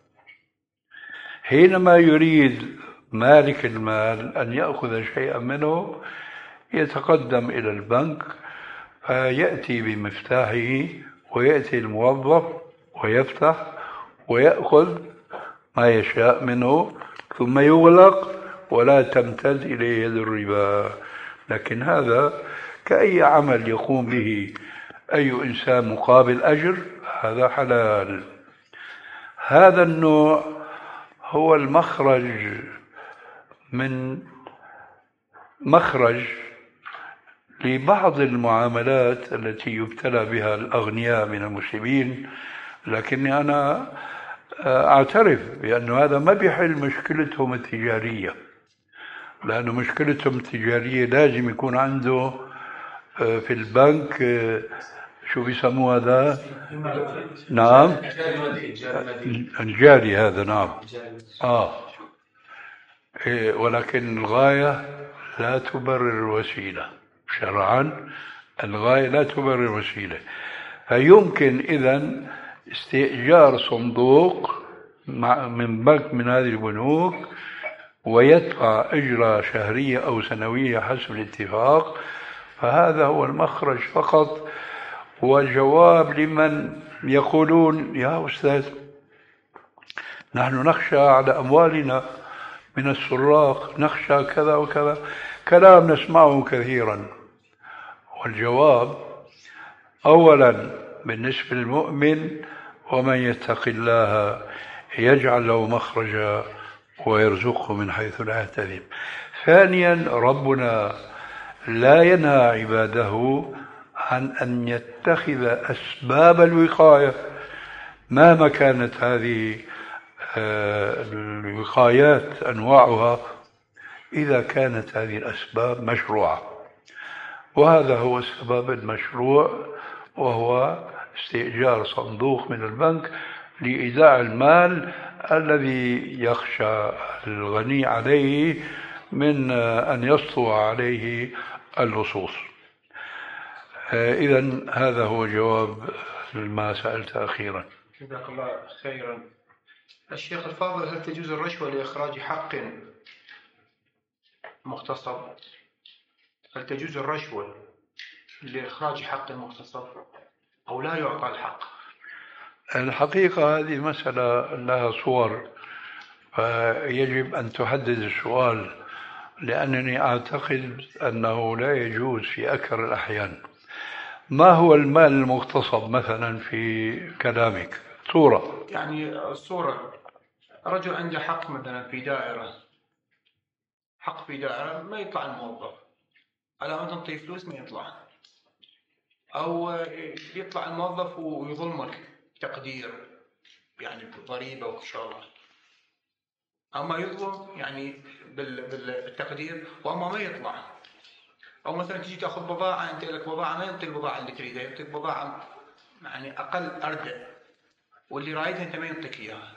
حينما يريد مالك المال أن يأخذ شيئا منه يتقدم إلى البنك فيأتي بمفتاحه، ويأتي الموظف ويفتح ويأخذ ما يشاء منه، ثم يغلق ولا تمتد إليه يد الربا. لكن هذا كأي عمل يقوم به أي إنسان مقابل أجر، هذا حلال. هذا النوع هو المخرج من مخرج لبعض المعاملات التي يبتلى بها الأغنياء من المسلمين. لكني أنا أعترف بأن هذا ما بيحل مشكلتهم التجارية، لأن مشكلتهم التجارية لازم يكون عنده في البنك شو بيسموه هذا؟ نعم، الجاري هذا. نعم. آه إيه، ولكن الغاية لا تبرر الوسيلة شرعا. الغاية لا تبرر الوسيلة. فيمكن إذن استئجار صندوق من بنك من هذه البنوك ويدفع أجرة شهرية أو سنوية حسب الاتفاق. فهذا هو المخرج فقط. والجواب لمن يقولون: يا أستاذ، نحن نخشى على أموالنا من السراق، نخشى كذا وكذا، كلام نسمعه كثيرا. والجواب: أولا بالنسبة للمؤمن: ومن يتق الله يجعل له مخرجا ويرزقه من حيث لا يحتسب. ثانيا، ربنا لا ينهى عباده عن أن يتخذ أسباب الوقاية مهما كانت هذه الوقايات أنواعها، إذا كانت هذه الأسباب مشروعة. وهذا هو السبب المشروع، وهو استئجار صندوق من البنك لإيداع المال الذي يخشى الغني عليه من أن يسطو عليه اللصوص. إذا هذا هو جواب ما سألت أخيرا. جزاك الله خيرا. الشيخ الفاضل، هل تجوز الرشوة لإخراج حق مغتصب؟ هل تجوز الرشوة لإخراج حق مغتصب أو لا يعطى الحق؟ الحقيقة هذه مسألة لها صور، فيجب أن تحدد السؤال، لأنني أعتقد أنه لا يجوز في أكثر الأحيان. ما هو المال المغتصب مثلا في كلامك؟ صورة يعني الصورة، رجل عنده حق مثلا في دائرة، حق في دائرة ما يطلع الموظف، على ما تنطي فلوس ما يطلع، أو يطلع الموظف ويظلمك تقدير يعني بالضريبة وشغله، أما يظلم يعني بالتقدير وأما ما يطلع. أو مثلا تجي تأخذ بضاعة، أنت لك بضاعة ما ينطي البضاعة اللي تريدها، ينطيك بضاعة يعني أقل أردع، واللي رايدها أنت ما ينطيك إياها.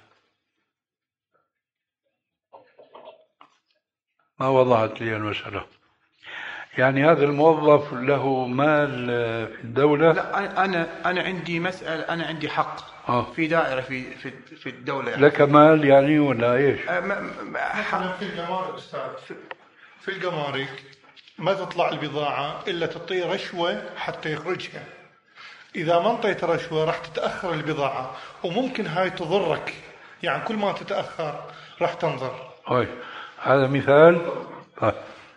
ما وضحت لي المسألة. يعني هذا الموظف له مال في الدولة؟ لا، أنا أنا عندي مسألة، أنا عندي حق آه. في دائرة في في في الدولة يعني. لك مال يعني ولا إيش؟ مثلا في الجمارك أستاذ، في الجمارك ما تطلع البضاعة إلا تعطيه رشوة حتى يخرجها. إذا ما انطيت رشوة راح تتأخر البضاعة، وممكن هاي تضرك، يعني كل ما تتأخر راح تنضر. أي هذا مثال. طيب.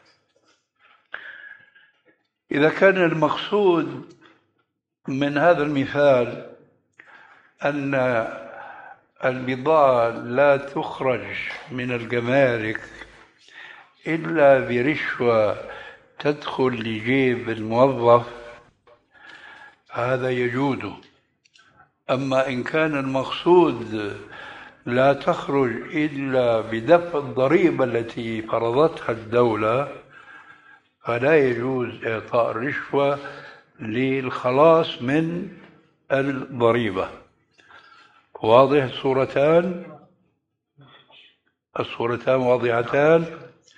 إذا كان المقصود من هذا المثال أن البضاعة لا تخرج من الجمارك إلا برشوة تدخل لجيب الموظف، هذا يجوز. أما إن كان المقصود لا تخرج إلا بدفع الضريبة التي فرضتها الدولة، فلا يجوز إعطاء الرشوة للخلاص من الضريبة. واضح الصورتان؟ الصورتان واضحتان.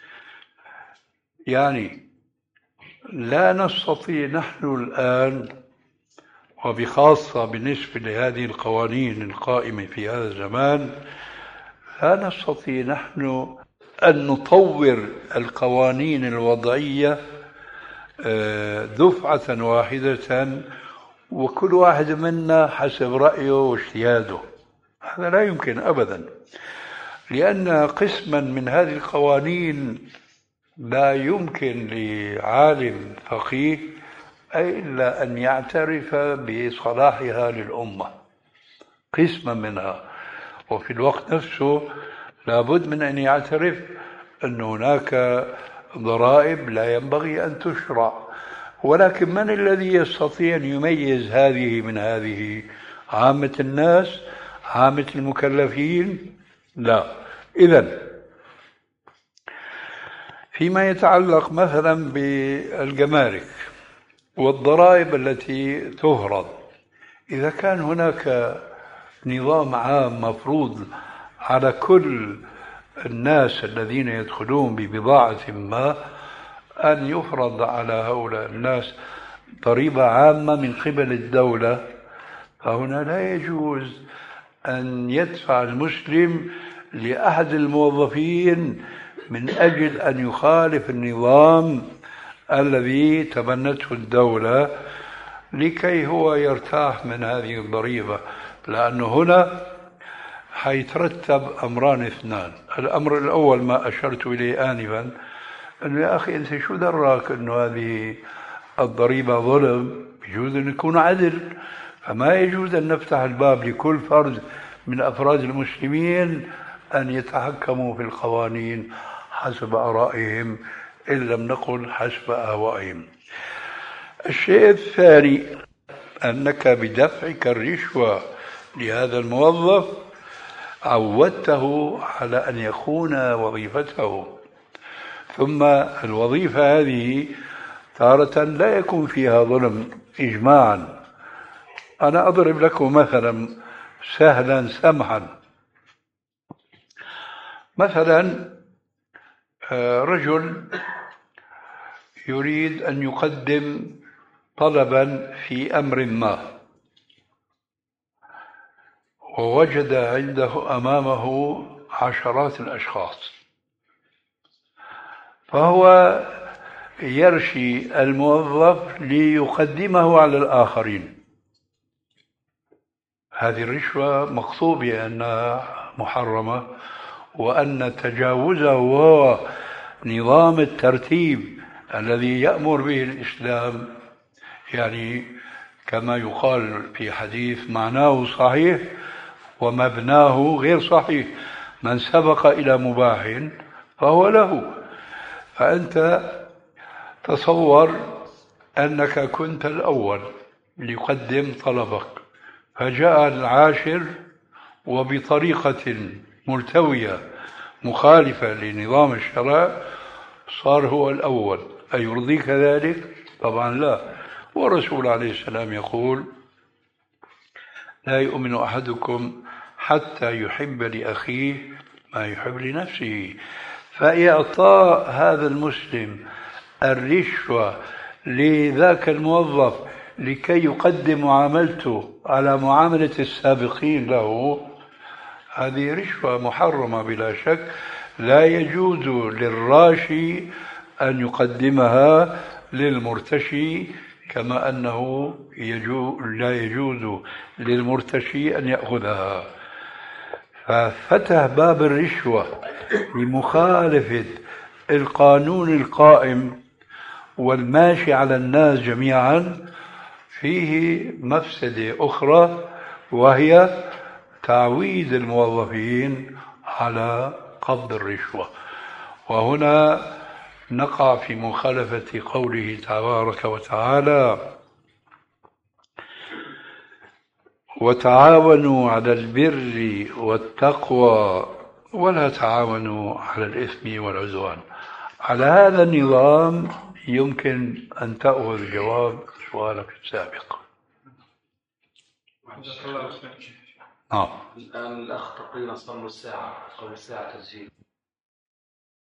يعني لا نستطيع نحن الآن، وبخاصة بالنسبة لهذه القوانين القائمة في هذا الزمان، لا نستطيع نحن أن نطور القوانين الوضعية دفعة واحدة وكل واحد منا حسب رأيه واجتهاده. هذا لا يمكن أبدا، لأن قسما من هذه القوانين لا يمكن لعالم فقيه إلا أن يعترف بصلاحها للأمة، قسما منها، وفي الوقت نفسه لابد من أن يعترف أن هناك ضرائب لا ينبغي أن تشرع. ولكن من الذي يستطيع أن يميز هذه من هذه؟ عامة الناس؟ عامة المكلفين؟ لا. إذن فيما يتعلق مثلا بالجمارك والضرائب التي تفرض، إذا كان هناك نظام عام مفروض على كل الناس الذين يدخلون ببضاعة ما أن يفرض على هؤلاء الناس ضريبة عامة من قبل الدولة، فهنا لا يجوز أن يدفع المسلم لأحد الموظفين من أجل أن يخالف النظام الذي تبنته الدولة لكي هو يرتاح من هذه الضريبة، لأنه هنا حيترتب أمران اثنان. الأمر الأول ما أشرت إليه آنفا، أنه يا أخي أنت شو دراك أنه هذه الضريبة ظلم؟ يجوز أن يكون عدل، فما يجوز أن نفتح الباب لكل فرد من أفراد المسلمين أن يتحكموا في القوانين حسب آرائهم، إن لم نقل حسب أهوائهم. الشيء الثاني أنك بدفعك الرشوة لهذا الموظف عودته على أن يخون وظيفته، ثم الوظيفة هذه تارة لا يكون فيها ظلم إجماعا. أنا أضرب لكم مثلا سهلا سمحا. مثلا رجل يريد أن يقدم طلبا في أمر ما، ووجد عنده أمامه عشرات الأشخاص، فهو يرشي الموظف ليقدمه على الآخرين. هذه الرشوة مقصود بأنها محرمة، وأن تجاوزه هو نظام الترتيب الذي يأمر به الإسلام، يعني كما يقال في حديث معناه صحيح ومبناه غير صحيح، من سبق إلى مباح فهو له. فأنت تصور أنك كنت الأول ليقدم طلبك، فجاء العاشر وبطريقة ملتوية مخالفة لنظام الشرع صار هو الأول. أيرضيك ذلك؟ طبعا لا. والرسول عليه السلام يقول: لا يؤمن أحدكم حتى يحب لأخيه ما يحب لنفسه. فإعطاء هذا المسلم الرشوة لذاك الموظف لكي يقدم معاملته على معاملة السابقين له، هذه رشوة محرمة بلا شك، لا يجوز للراشي أن يقدمها للمرتشي، كما أنه يجوز لا يجوز للمرتشي أن يأخذها. ففتح باب الرشوة لمخالفة القانون القائم والماشي على الناس جميعا فيه مفسدة أخرى، وهي تعويد الموظفين على قبض الرشوة. وهنا نقع في مخالفة قوله تبارك وتعالى: وتعاونوا على البر والتقوى ولا تعاونوا على الإثم والعدوان. على هذا النظام يمكن أن تأخذ جواب سؤالك السابق. الآن الأخ تقريبا صار له ساعة أو ساعة تسجيل.